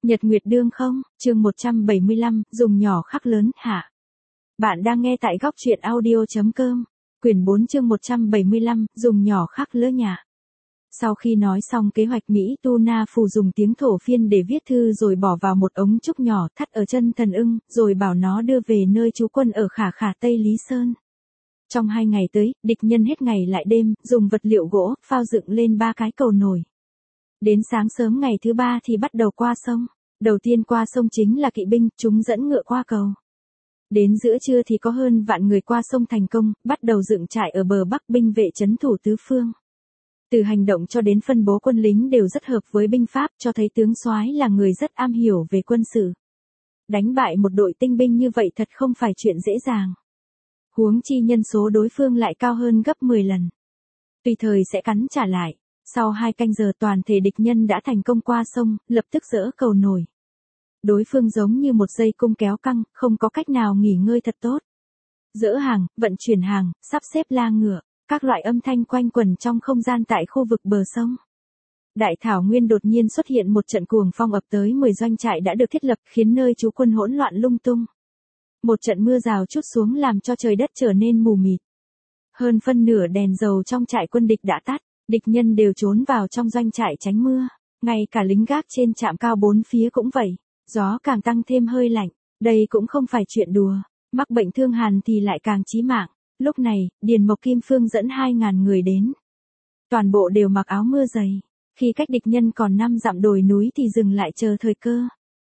Nhật Nguyệt Đương không, chương 175, dùng nhỏ khắc lớn, hạ. Bạn đang nghe tại góc truyện audio.com, quyển 4 chương 175, dùng nhỏ khắc lớn nhà. Sau khi nói xong kế hoạch Mỹ Tu Na Phù dùng tiếng Thổ Phiên để viết thư rồi bỏ vào một ống trúc nhỏ thắt ở chân Thần Ưng, rồi bảo nó đưa về nơi trú quân ở Khả Khả Tây Lý Sơn. Trong 2 ngày tới, địch nhân hết ngày lại đêm, dùng vật liệu gỗ, phao dựng lên 3 cái cầu nổi. Đến sáng sớm ngày thứ 3 thì bắt đầu qua sông. Đầu tiên qua sông chính là kỵ binh, chúng dẫn ngựa qua cầu. Đến giữa trưa thì có hơn vạn người qua sông thành công, bắt đầu dựng trại ở bờ bắc binh vệ trấn thủ tứ phương. Từ hành động cho đến phân bố quân lính đều rất hợp với binh pháp, cho thấy tướng soái là người rất am hiểu về quân sự. Đánh bại một đội tinh binh như vậy thật không phải chuyện dễ dàng. Huống chi nhân số đối phương lại cao hơn gấp 10 lần. Tùy thời sẽ cắn trả lại. Sau 2 canh giờ toàn thể địch nhân đã thành công qua sông, lập tức dỡ cầu nổi. Đối phương giống như một dây cung kéo căng, không có cách nào nghỉ ngơi thật tốt. Dỡ hàng, vận chuyển hàng, sắp xếp la ngựa, các loại âm thanh quanh quẩn trong không gian tại khu vực bờ sông. Đại thảo nguyên đột nhiên xuất hiện một trận cuồng phong ập tới 10 doanh trại đã được thiết lập khiến nơi trú quân hỗn loạn lung tung. Một trận mưa rào trút xuống làm cho trời đất trở nên mù mịt. Hơn phân nửa đèn dầu trong trại quân địch đã tắt. Địch nhân đều trốn vào trong doanh trại tránh mưa, ngay cả lính gác trên trạm cao 4 phía cũng vậy, gió càng tăng thêm hơi lạnh, đây cũng không phải chuyện đùa, mắc bệnh thương hàn thì lại càng chí mạng. Lúc này, Điền Mộc Kim Phương dẫn 2.000 người đến. Toàn bộ đều mặc áo mưa dày, khi cách địch nhân còn 5 dặm đồi núi thì dừng lại chờ thời cơ.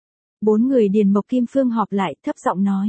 4 người Điền Mộc Kim Phương họp lại thấp giọng nói.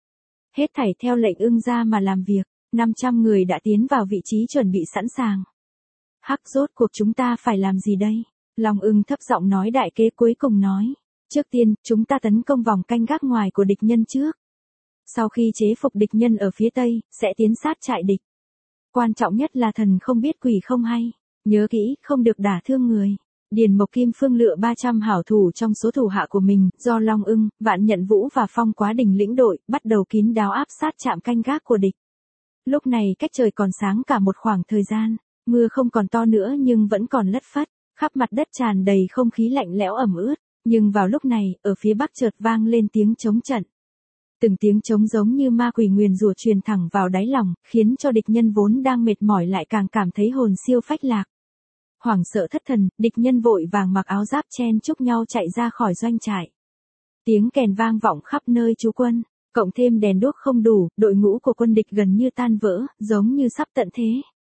Hết thảy theo lệnh Ưng ra mà làm việc, 500 người đã tiến vào vị trí chuẩn bị sẵn sàng. Hắc, rốt cuộc chúng ta phải làm gì đây? Long Ưng thấp giọng nói đại kế cuối cùng nói. Trước tiên, chúng ta tấn công vòng canh gác ngoài của địch nhân trước. Sau khi chế phục địch nhân ở phía tây, sẽ tiến sát trại địch. Quan trọng nhất là thần không biết quỷ không hay. Nhớ kỹ, không được đả thương người. Điền Mộc Kim Phương lựa 300 hảo thủ trong số thủ hạ của mình, do Long Ưng, Vạn Nhận Vũ và Phong Quá Đình lĩnh đội, bắt đầu kín đáo áp sát trạm canh gác của địch. Lúc này cách trời còn sáng cả một khoảng thời gian. Mưa không còn to nữa nhưng vẫn còn lất phất, khắp mặt đất tràn đầy không khí lạnh lẽo ẩm ướt, nhưng vào lúc này, ở phía bắc chợt vang lên tiếng trống trận. Từng tiếng trống giống như ma quỷ nguyền rủa truyền thẳng vào đáy lòng, khiến cho địch nhân vốn đang mệt mỏi lại càng cảm thấy hồn siêu phách lạc. Hoảng sợ thất thần, địch nhân vội vàng mặc áo giáp chen chúc nhau chạy ra khỏi doanh trại. Tiếng kèn vang vọng khắp nơi trú quân, cộng thêm đèn đuốc không đủ, đội ngũ của quân địch gần như tan vỡ, giống như sắp tận thế.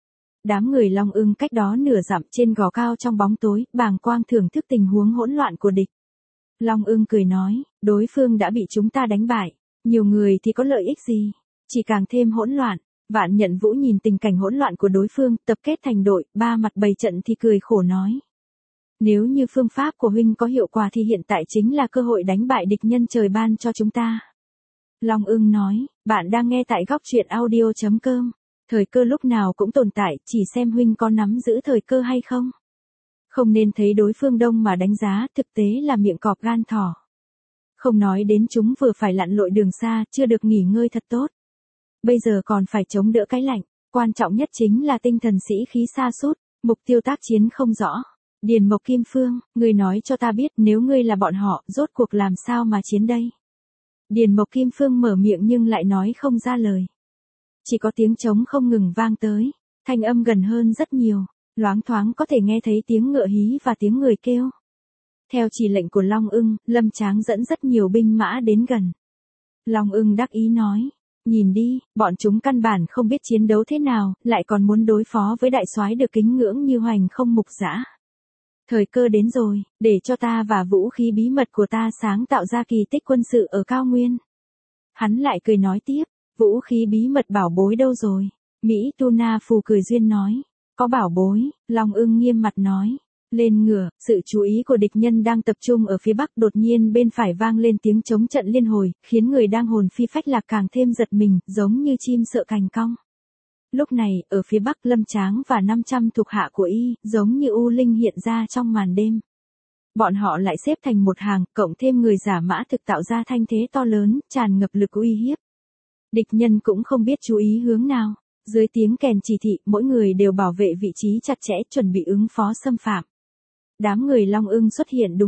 Đám người Long Ưng cách đó nửa dặm trên gò cao trong bóng tối, bàng quang thưởng thức tình huống hỗn loạn của địch. Long Ưng cười nói, đối phương đã bị chúng ta đánh bại, nhiều người thì có lợi ích gì, chỉ càng thêm hỗn loạn. Vạn Nhận Vũ nhìn tình cảnh hỗn loạn của đối phương, tập kết thành đội, 3 mặt bày trận thì cười khổ nói. Nếu như phương pháp của huynh có hiệu quả thì hiện tại chính là cơ hội đánh bại địch nhân trời ban cho chúng ta. Long Ưng nói, bạn đang nghe tại góc truyện audio.com. Thời cơ lúc nào cũng tồn tại, chỉ xem huynh có nắm giữ thời cơ hay không. Không nên thấy đối phương đông mà đánh giá, thực tế là miệng cọp gan thỏ. Không nói đến chúng vừa phải lặn lội đường xa, chưa được nghỉ ngơi thật tốt. Bây giờ còn phải chống đỡ cái lạnh, quan trọng nhất chính là tinh thần sĩ khí sa sút, mục tiêu tác chiến không rõ. Điền Mộc Kim Phương, ngươi nói cho ta biết nếu ngươi là bọn họ, rốt cuộc làm sao mà chiến đây? Điền Mộc Kim Phương mở miệng nhưng lại nói không ra lời. Chỉ có tiếng trống không ngừng vang tới, thanh âm gần hơn rất nhiều, loáng thoáng có thể nghe thấy tiếng ngựa hí và tiếng người kêu. Theo chỉ lệnh của Long Ưng, Lâm Tráng dẫn rất nhiều binh mã đến gần. Long Ưng đắc ý nói, nhìn đi, bọn chúng căn bản không biết chiến đấu thế nào, lại còn muốn đối phó với đại soái được kính ngưỡng như Hoành Không Mục Dã. Thời cơ đến rồi, để cho ta và vũ khí bí mật của ta sáng tạo ra kỳ tích quân sự ở cao nguyên. Hắn lại cười nói tiếp. Vũ khí bí mật bảo bối đâu rồi? Mỹ Tu Na Phù cười duyên nói. Có bảo bối, Long Ưng nghiêm mặt nói. Lên ngựa, sự chú ý của địch nhân đang tập trung ở phía bắc, đột nhiên bên phải vang lên tiếng trống trận liên hồi, khiến người đang hồn phi phách lạc càng thêm giật mình, giống như chim sợ cành cong. Lúc này, ở phía bắc Lâm Tráng và 500 thuộc hạ của y, giống như u linh hiện ra trong màn đêm. Bọn họ lại xếp thành một hàng, cộng thêm người giả mã thực tạo ra thanh thế to lớn, tràn ngập lực uy hiếp. Địch nhân cũng không biết chú ý hướng nào, dưới tiếng kèn chỉ thị, mỗi người đều bảo vệ vị trí chặt chẽ chuẩn bị ứng phó xâm phạm. Đám người Long Ưng xuất hiện đúng lúc,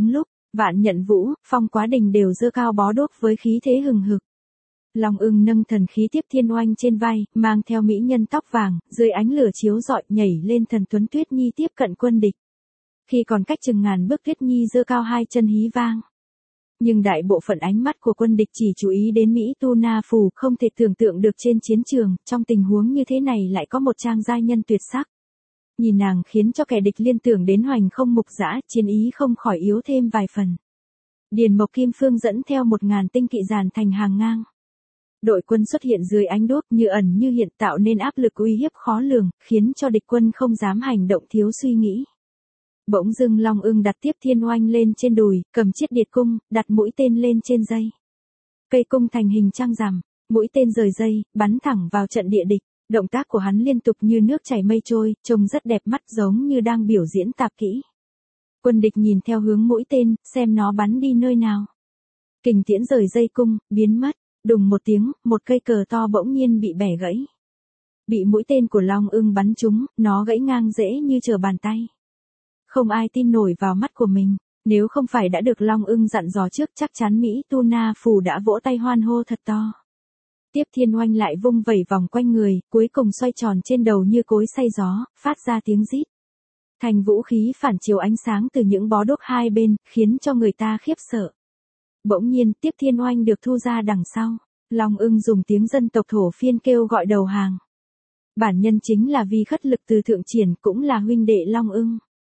Vạn Nhận Vũ, Phong Quá Đình đều giơ cao bó đuốc với khí thế hừng hực. Long Ưng nâng thần khí Tiếp Thiên Oanh trên vai, mang theo mỹ nhân tóc vàng, dưới ánh lửa chiếu rọi nhảy lên thần tuấn Tuyết Nhi tiếp cận quân địch. Khi còn cách chừng ngàn bước Tuyết Nhi giơ cao hai chân hí vang. Nhưng đại bộ phận ánh mắt của quân địch chỉ chú ý đến Mỹ Tu Na Phù, không thể tưởng tượng được trên chiến trường, trong tình huống như thế này lại có một trang giai nhân tuyệt sắc. Nhìn nàng khiến cho kẻ địch liên tưởng đến Hoành Không Mục Dã, chiến ý không khỏi yếu thêm vài phần. Điền Mộc Kim Phương dẫn theo 1000 tinh kỵ dàn thành hàng ngang. Đội quân xuất hiện dưới ánh đuốc như ẩn như hiện, tạo nên áp lực uy hiếp khó lường, khiến cho địch quân không dám hành động thiếu suy nghĩ. Bỗng dưng Long Ưng đặt Tiếp Thiên Oanh lên trên đùi, cầm chiết điệt cung, đặt mũi tên lên trên dây. Cây cung thành hình trăng rằm, mũi tên rời dây, bắn thẳng vào trận địa địch. Động tác của hắn liên tục như nước chảy mây trôi, trông rất đẹp mắt, giống như đang biểu diễn tạp kỹ. Quân địch nhìn theo hướng mũi tên, xem nó bắn đi nơi nào. Kình tiễn rời dây cung, biến mất. Đùng một tiếng, một cây cờ to bỗng nhiên bị bẻ gãy. Bị mũi tên của Long Ưng bắn trúng, nó gãy ngang dễ như trở bàn tay. Không ai tin nổi vào mắt của mình, nếu không phải đã được Long Ưng dặn dò trước, chắc chắn Mỹ Tu Na Phù đã vỗ tay hoan hô thật to. Tiếp Thiên Oanh lại vung vẩy vòng quanh người, cuối cùng xoay tròn trên đầu như cối xay gió, phát ra tiếng rít. Thành vũ khí phản chiếu ánh sáng từ những bó đuốc hai bên, khiến cho người ta khiếp sợ. Bỗng nhiên, Tiếp Thiên Oanh được thu ra đằng sau. Long Ưng dùng tiếng dân tộc Thổ Phiên kêu gọi đầu hàng. Bản nhân chính là Vi Khất Lực từ Thượng Triển, cũng là huynh đệ Long Ưng.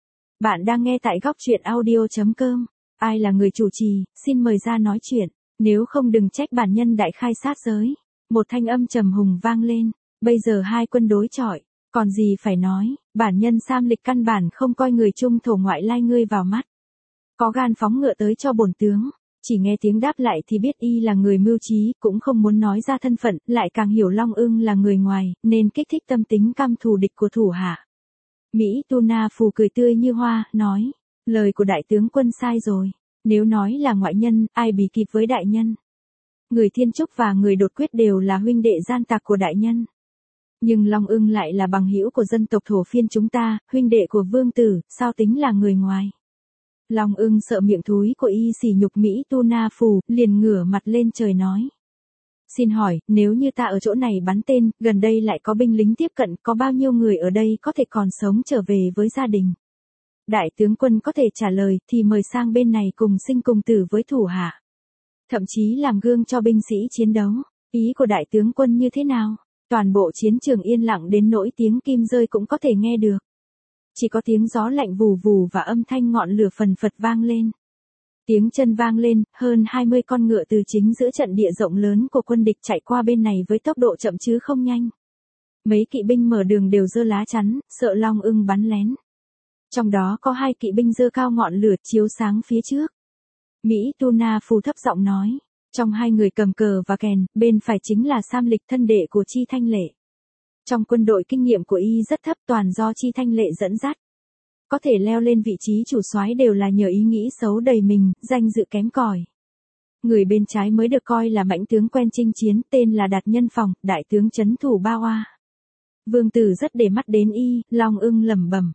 Bạn đang nghe tại góc truyện audio.com. Ai là người chủ trì, xin mời ra nói chuyện. Nếu không đừng trách bản nhân đại khai sát giới. Một thanh âm trầm hùng vang lên. Bây giờ hai quân đối chọi, còn gì phải nói, bản nhân Sam Lịch căn bản không coi người Trung Thổ ngoại lai ngươi vào mắt. Có gan phóng ngựa tới cho bổn tướng. Chỉ nghe tiếng đáp lại thì biết y là người mưu trí, cũng không muốn nói ra thân phận, lại càng hiểu Long Ưng là người ngoài, nên kích thích tâm tính căm thù địch của thủ hạ. Mỹ Tu Na Phù cười tươi như hoa, nói, lời của đại tướng quân sai rồi, nếu nói là ngoại nhân, ai bì kịp với đại nhân. Người Thiên Trúc và người Đột Quyết đều là huynh đệ gian tặc của đại nhân. Nhưng Long Ưng lại là bằng hữu của dân tộc Thổ Phiên chúng ta, huynh đệ của vương tử, sao tính là người ngoài. Long Ưng sợ miệng thúi của y sỉ nhục Mỹ Tu Na Phù, liền ngửa mặt lên trời nói. Xin hỏi, nếu như ta ở chỗ này bắn tên, gần đây lại có binh lính tiếp cận, có bao nhiêu người ở đây có thể còn sống trở về với gia đình? Đại tướng quân có thể trả lời, thì mời sang bên này cùng sinh cùng tử với thủ hạ. Thậm chí làm gương cho binh sĩ chiến đấu. Ý của đại tướng quân như thế nào? Toàn bộ chiến trường yên lặng đến nỗi tiếng kim rơi cũng có thể nghe được. Chỉ có tiếng gió lạnh vù vù và âm thanh ngọn lửa phần phật vang lên. Tiếng chân vang lên, hơn 20 con ngựa từ chính giữa trận địa rộng lớn của quân địch chạy qua bên này với tốc độ chậm chứ không nhanh. Mấy kỵ binh mở đường đều giơ lá chắn, sợ Long Ưng bắn lén. Trong đó có 2 kỵ binh giơ cao ngọn lửa chiếu sáng phía trước. Mỹ Tu Na Phù thấp giọng nói, trong 2 người cầm cờ và kèn, bên phải chính là Sam Lịch thân đệ của Chi Thanh Lệ. Trong quân đội kinh nghiệm của y rất thấp, toàn do Chi Thanh Lệ dẫn dắt. Có thể leo lên vị trí chủ soái đều là nhờ ý nghĩ xấu đầy mình, danh dự kém cỏi. Người bên trái mới được coi là mãnh tướng quen chinh chiến, tên là Đạt Nhân Phòng, đại tướng trấn thủ Ba Hoa. Vương tử rất để mắt đến y, Long Ưng lẩm bẩm.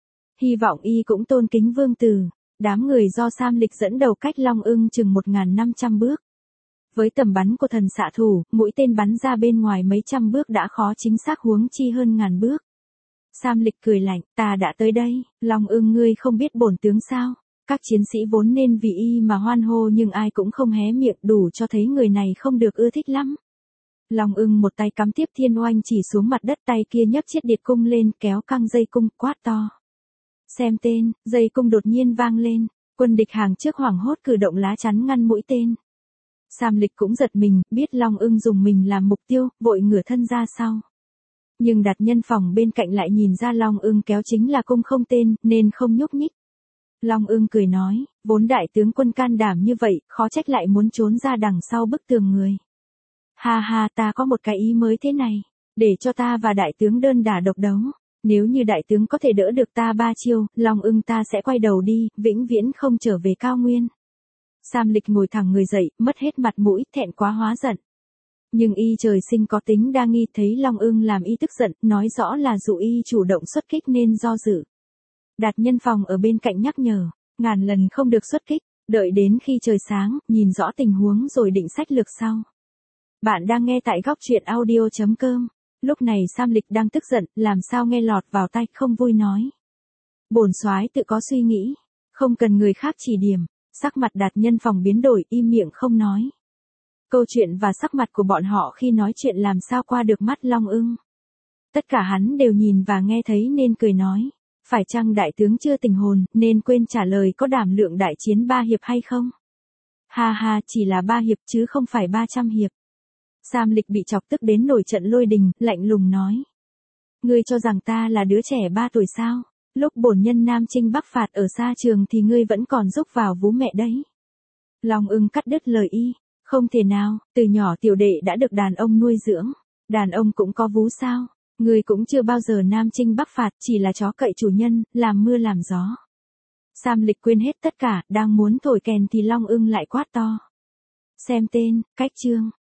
Hy vọng y cũng tôn kính vương tử. Đám người do Sam Lịch dẫn đầu cách Long Ưng chừng 1500 bước. Với tầm bắn của thần xạ thủ, mũi tên bắn ra bên ngoài mấy trăm bước đã khó chính xác, huống chi hơn ngàn bước. Sam Lịch cười lạnh, ta đã tới đây, Long Ưng ngươi không biết bổn tướng sao? Các chiến sĩ vốn nên vì y mà hoan hô nhưng ai cũng không hé miệng, đủ cho thấy người này không được ưa thích lắm. Long Ưng một tay cắm Tiếp Thiên Oanh chỉ xuống mặt đất, tay kia nhấc chiết điệt cung lên, kéo căng dây cung, quát to. Xem tên, dây cung đột nhiên vang lên, quân địch hàng trước hoảng hốt cử động lá chắn ngăn mũi tên. Sam Lịch cũng giật mình, biết Long Ưng dùng mình làm mục tiêu, vội ngửa thân ra sau. Nhưng Đạt Nhân Phòng bên cạnh lại nhìn ra Long Ưng kéo chính là cung không tên, nên không nhúc nhích. Long Ưng cười nói, vốn đại tướng quân can đảm như vậy, khó trách lại muốn trốn ra đằng sau bức tường người. Ha ha, ta có một cái ý mới thế này, để cho ta và đại tướng đơn đả độc đấu. Nếu như đại tướng có thể đỡ được ta 3 chiêu, Long Ưng ta sẽ quay đầu đi, vĩnh viễn không trở về cao nguyên. Sam Lịch ngồi thẳng người dậy, mất hết mặt mũi, thẹn quá hóa giận. Nhưng y trời sinh có tính đa nghi, thấy Long Ưng làm y tức giận, nói rõ là dụ y chủ động xuất kích nên do dự. Đạt Nhân Phòng ở bên cạnh nhắc nhở, ngàn lần không được xuất kích, Đợi đến khi trời sáng, nhìn rõ tình huống rồi định sách lược sau. Bạn đang nghe tại góc truyện audio.com. Lúc này Sam Lịch đang tức giận, làm sao nghe lọt vào tai, không vui nói. Bổn soái tự có suy nghĩ, không cần người khác chỉ điểm. Sắc mặt Đạt Nhân Phòng biến đổi, im miệng không nói. Câu chuyện và sắc mặt của bọn họ khi nói chuyện làm sao qua được mắt Long Ưng. Tất cả hắn đều nhìn và nghe thấy nên cười nói. Phải chăng đại tướng chưa tỉnh hồn, nên quên trả lời có đảm lượng đại chiến 3 hiệp hay không? Ha ha, chỉ là 3 hiệp chứ không phải 300 hiệp. Sam Lịch bị chọc tức đến nổi trận lôi đình, lạnh lùng nói. Ngươi cho rằng ta là đứa trẻ 3 tuổi sao? Lúc bổn nhân Nam Chinh Bắc phạt ở xa trường thì ngươi vẫn còn rúc vào vú mẹ đấy. Long Ưng cắt đứt lời y. Không thể nào, từ nhỏ tiểu đệ đã được đàn ông nuôi dưỡng. Đàn ông cũng có vú sao? Ngươi cũng chưa bao giờ Nam Chinh Bắc phạt, chỉ là chó cậy chủ nhân, làm mưa làm gió. Sam Lịch quên hết tất cả, đang muốn thổi kèn thì Long Ưng lại quát to. Xem tên, cách chương,